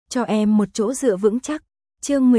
cho em một chỗ dựa vững chắc. Chương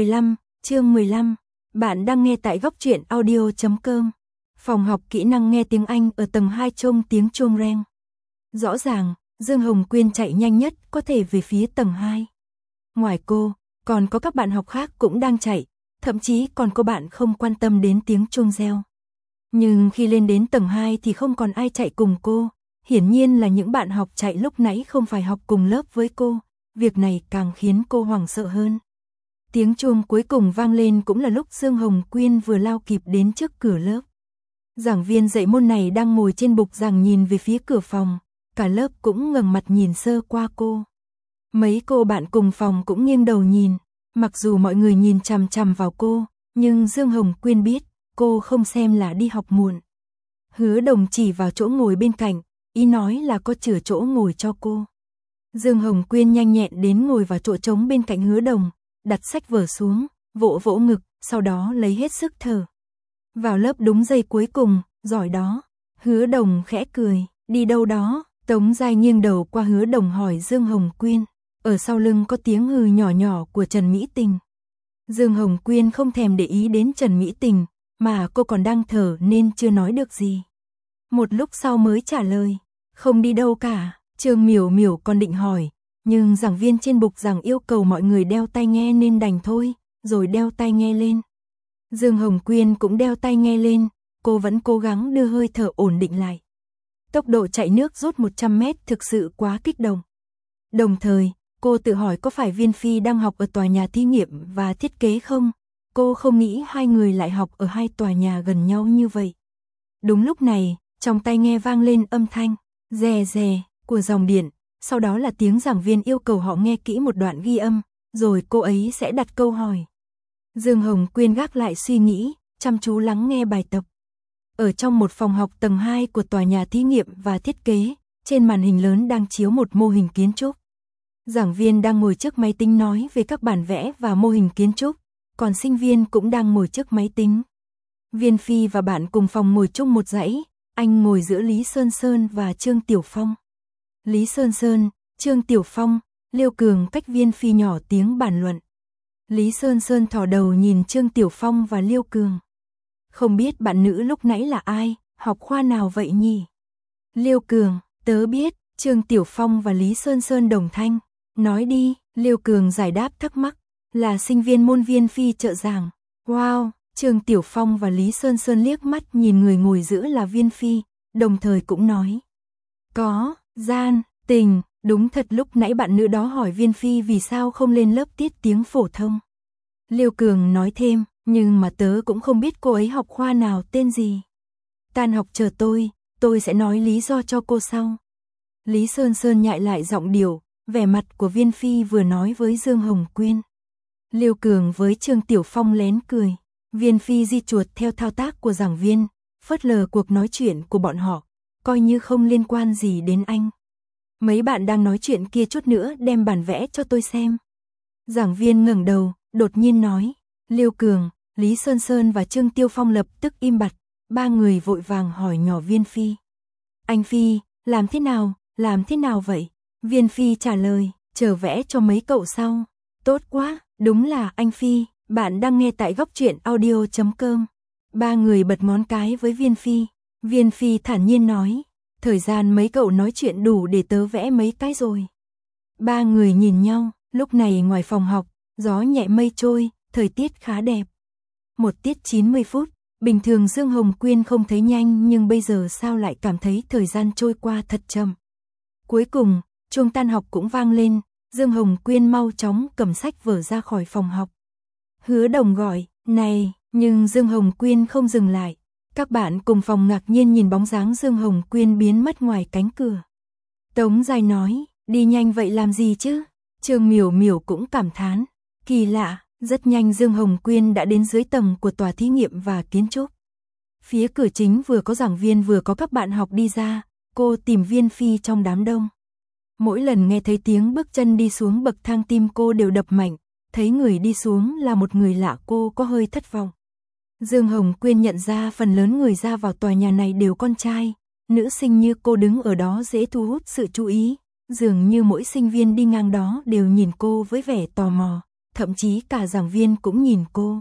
15, bạn đang nghe tại góc truyện audio.com. Phòng học kỹ năng nghe tiếng Anh ở tầng 2 trông tiếng chuông reng. Rõ ràng, Dương Hồng Quyên chạy nhanh nhất có thể về phía tầng 2. Ngoài cô, còn có các bạn học khác cũng đang chạy, thậm chí còn có bạn không quan tâm đến tiếng chuông reo. Nhưng khi lên đến tầng 2 thì không còn ai chạy cùng cô, hiển nhiên là những bạn học chạy lúc nãy không phải học cùng lớp với cô, việc này càng khiến cô hoảng sợ hơn. Tiếng chuông cuối cùng vang lên cũng là lúc Dương Hồng Quyên vừa lao kịp đến trước cửa lớp. Giảng viên dạy môn này đang ngồi trên bục giảng nhìn về phía cửa phòng, cả lớp cũng ngẩng mặt nhìn sơ qua cô. Mấy cô bạn cùng phòng cũng nghiêng đầu nhìn, mặc dù mọi người nhìn chằm chằm vào cô, nhưng Dương Hồng Quyên biết, cô không xem là đi học muộn. Hứa Đồng chỉ vào chỗ ngồi bên cạnh, ý nói là có chừa chỗ ngồi cho cô. Dương Hồng Quyên nhanh nhẹn đến ngồi vào chỗ trống bên cạnh Hứa Đồng, đặt sách vở xuống, vỗ vỗ ngực, sau đó lấy hết sức thở. Vào lớp đúng giây cuối cùng, giỏi đó. Hứa Đồng khẽ cười, đi đâu đó? Tống Giai nghiêng đầu qua Hứa Đồng hỏi Dương Hồng Quyên. Ở sau lưng có tiếng hừ nhỏ nhỏ của Trần Mỹ Tình. Dương Hồng Quyên không thèm để ý đến Trần Mỹ Tình, mà cô còn đang thở nên chưa nói được gì. Một lúc sau mới trả lời, không đi đâu cả. Trương Miểu Miểu còn định hỏi, nhưng giảng viên trên bục giảng yêu cầu mọi người đeo tai nghe nên đành thôi, rồi đeo tai nghe lên. Dương Hồng Quyên cũng đeo tai nghe lên, cô vẫn cố gắng đưa hơi thở ổn định lại. Tốc độ chạy nước rút 100 mét thực sự quá kích động. Đồng thời, cô tự hỏi có phải Viên Phi đang học ở tòa nhà thí nghiệm và thiết kế không? Cô không nghĩ hai người lại học ở hai tòa nhà gần nhau như vậy. Đúng lúc này, trong tai nghe vang lên âm thanh rè rè của dòng điện, sau đó là tiếng giảng viên yêu cầu họ nghe kỹ một đoạn ghi âm, rồi cô ấy sẽ đặt câu hỏi. Dương Hồng Quyên gác lại suy nghĩ, chăm chú lắng nghe bài tập. Ở trong một phòng học tầng 2 của tòa nhà thí nghiệm và thiết kế, trên màn hình lớn đang chiếu một mô hình kiến trúc. Giảng viên đang ngồi trước máy tính nói về các bản vẽ và mô hình kiến trúc, còn sinh viên cũng đang ngồi trước máy tính. Viên Phi và bạn cùng phòng ngồi chung một dãy, anh ngồi giữa Lý Sơn Sơn và Trương Tiểu Phong. Lý Sơn Sơn, Trương Tiểu Phong, Liêu Cường cách Viên Phi nhỏ tiếng bàn luận. Lý Sơn Sơn thò đầu nhìn Trương Tiểu Phong và Liêu Cường. Không biết bạn nữ lúc nãy là ai, học khoa nào vậy nhỉ? Liêu Cường, tớ biết. Trương Tiểu Phong và Lý Sơn Sơn đồng thanh. Nói đi, Liêu Cường giải đáp thắc mắc. Là sinh viên môn Viên Phi trợ giảng. Wow, Trương Tiểu Phong và Lý Sơn Sơn liếc mắt nhìn người ngồi giữa là Viên Phi, đồng thời cũng nói. Có, gian, tình, đúng thật lúc nãy bạn nữ đó hỏi Viên Phi vì sao không lên lớp tiết tiếng phổ thông. Liêu Cường nói thêm, nhưng mà tớ cũng không biết cô ấy học khoa nào tên gì. Tan học chờ tôi sẽ nói lý do cho cô sau. Lý Sơn Sơn nhại lại giọng điệu, vẻ mặt của Viên Phi vừa nói với Dương Hồng Quyên. Liêu Cường với Trương Tiểu Phong lén cười. Viên Phi di chuột theo thao tác của giảng viên, phớt lờ cuộc nói chuyện của bọn họ, coi như không liên quan gì đến anh. Mấy bạn đang nói chuyện kia chút nữa đem bản vẽ cho tôi xem. Giảng viên ngẩng đầu, đột nhiên nói. Liêu Cường, Lý Sơn Sơn và Trương Tiêu Phong lập tức im bặt, ba người vội vàng hỏi nhỏ Viên Phi. Anh Phi, làm thế nào vậy? Viên Phi trả lời, chờ vẽ cho mấy cậu sau. Tốt quá, đúng là anh Phi, bạn đang nghe tại góc truyện audio.com. Ba người bật ngón cái với Viên Phi. Viên Phi thản nhiên nói, thời gian mấy cậu nói chuyện đủ để tớ vẽ mấy cái rồi. Ba người nhìn nhau, lúc này ngoài phòng học, gió nhẹ mây trôi, thời tiết khá đẹp. Một tiết 90 phút, bình thường Dương Hồng Quyên không thấy nhanh nhưng bây giờ sao lại cảm thấy thời gian trôi qua thật chậm. Cuối cùng, chuông tan học cũng vang lên, Dương Hồng Quyên mau chóng cầm sách vở ra khỏi phòng học. Hứa Đồng gọi, này, nhưng Dương Hồng Quyên không dừng lại. Các bạn cùng phòng ngạc nhiên nhìn bóng dáng Dương Hồng Quyên biến mất ngoài cánh cửa. Tống Giai nói, đi nhanh vậy làm gì chứ? Trương Miểu Miểu cũng cảm thán, kỳ lạ, rất nhanh Dương Hồng Quyên đã đến dưới tầng của tòa thí nghiệm và kiến trúc. Phía cửa chính vừa có giảng viên vừa có các bạn học đi ra, cô tìm Viên Phi trong đám đông. Mỗi lần nghe thấy tiếng bước chân đi xuống bậc thang tim cô đều đập mạnh, thấy người đi xuống là một người lạ cô có hơi thất vọng. Dương Hồng Quyên nhận ra phần lớn người ra vào tòa nhà này đều con trai, nữ sinh như cô đứng ở đó dễ thu hút sự chú ý, Dường như mỗi sinh viên đi ngang đó đều nhìn cô với vẻ tò mò, thậm chí cả giảng viên cũng nhìn cô.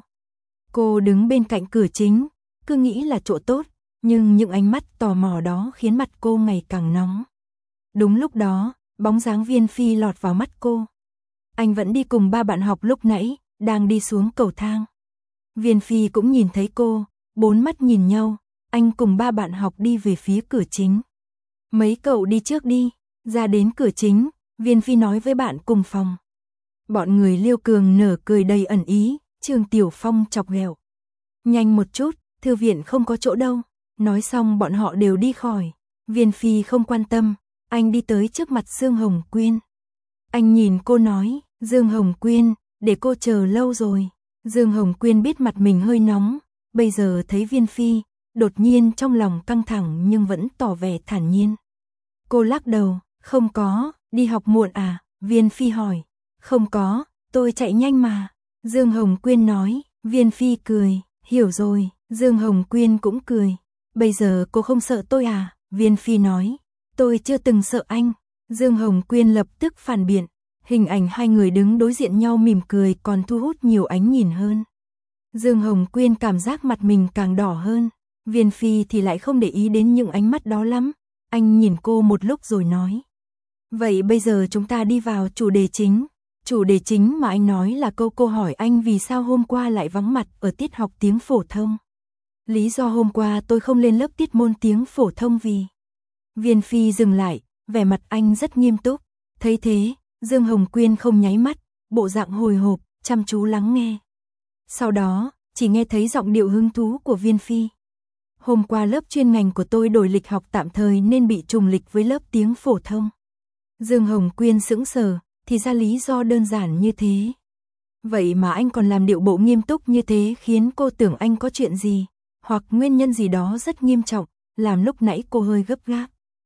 Cô đứng bên cạnh cửa chính, cứ nghĩ là chỗ tốt, nhưng những ánh mắt tò mò đó khiến mặt cô ngày càng nóng. Đúng lúc đó, bóng dáng Viên Phi lọt vào mắt cô. Anh vẫn đi cùng ba bạn học lúc nãy, đang đi xuống cầu thang. Viên Phi cũng nhìn thấy cô, bốn mắt nhìn nhau, anh cùng ba bạn học đi về phía cửa chính. Mấy cậu đi trước đi, ra đến cửa chính, Viên Phi nói với bạn cùng phòng. Bọn người Liêu Cường nở cười đầy ẩn ý, Trương Tiểu Phong chọc ghẹo. Nhanh một chút, thư viện không có chỗ đâu. Nói xong bọn họ đều đi khỏi. Viên Phi không quan tâm, anh đi tới trước mặt Dương Hồng Quyên. Anh nhìn cô nói, Dương Hồng Quyên, để cô chờ lâu rồi. Dương Hồng Quyên biết mặt mình hơi nóng, bây giờ thấy Viên Phi, đột nhiên trong lòng căng thẳng nhưng vẫn tỏ vẻ thản nhiên. Cô lắc đầu, không có, đi học muộn à? Viên Phi hỏi, không có, tôi chạy nhanh mà. Dương Hồng Quyên nói, Viên Phi cười, hiểu rồi, Dương Hồng Quyên cũng cười. Bây giờ cô không sợ tôi à? Viên Phi nói, tôi chưa từng sợ anh. Dương Hồng Quyên lập tức phản biện, hình ảnh hai người đứng đối diện nhau mỉm cười còn thu hút nhiều ánh nhìn hơn. Dương Hồng Quyên cảm giác mặt mình càng đỏ hơn, Viên Phi thì lại không để ý đến những ánh mắt đó lắm. Anh nhìn cô một lúc rồi nói, vậy bây giờ chúng ta đi vào chủ đề chính. Chủ đề chính mà anh nói là câu cô hỏi anh vì sao hôm qua lại vắng mặt ở tiết học tiếng phổ thông. Lý do hôm qua tôi không lên lớp tiết môn tiếng phổ thông vì... Viên Phi dừng lại, vẻ mặt anh rất nghiêm túc. Thấy thế, Dương Hồng Quyên không nháy mắt, bộ dạng hồi hộp, chăm chú lắng nghe. Sau đó, chỉ nghe thấy giọng điệu hứng thú của Viên Phi. Hôm qua lớp chuyên ngành của tôi đổi lịch học tạm thời nên bị trùng lịch với lớp tiếng phổ thông. Dương Hồng Quyên sững sờ, thì ra lý do đơn giản như thế. Vậy mà anh còn làm điệu bộ nghiêm túc như thế khiến cô tưởng anh có chuyện gì, hoặc nguyên nhân gì đó rất nghiêm trọng, làm lúc nãy cô hơi gấp gáp.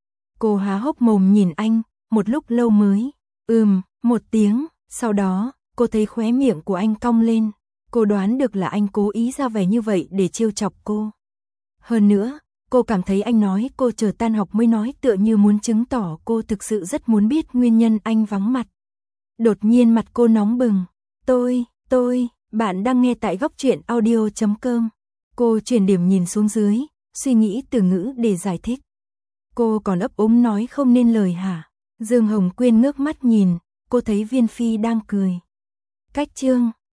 Cô há hốc mồm nhìn anh, một lúc lâu mới, một tiếng, sau đó, cô thấy khóe miệng của anh cong lên, cô đoán được là anh cố ý ra vẻ như vậy để trêu chọc cô. Hơn nữa, cô cảm thấy anh nói cô chờ tan học mới nói tựa như muốn chứng tỏ cô thực sự rất muốn biết nguyên nhân anh vắng mặt. Đột nhiên mặt cô nóng bừng, bạn đang nghe tại Góc Truyện Audio.com. Cô chuyển điểm nhìn xuống dưới, suy nghĩ từ ngữ để giải thích. Cô còn ấp úng nói không nên lời hả? Dương Hồng Quyên ngước mắt nhìn, cô thấy Viên Phi đang cười. Cách chương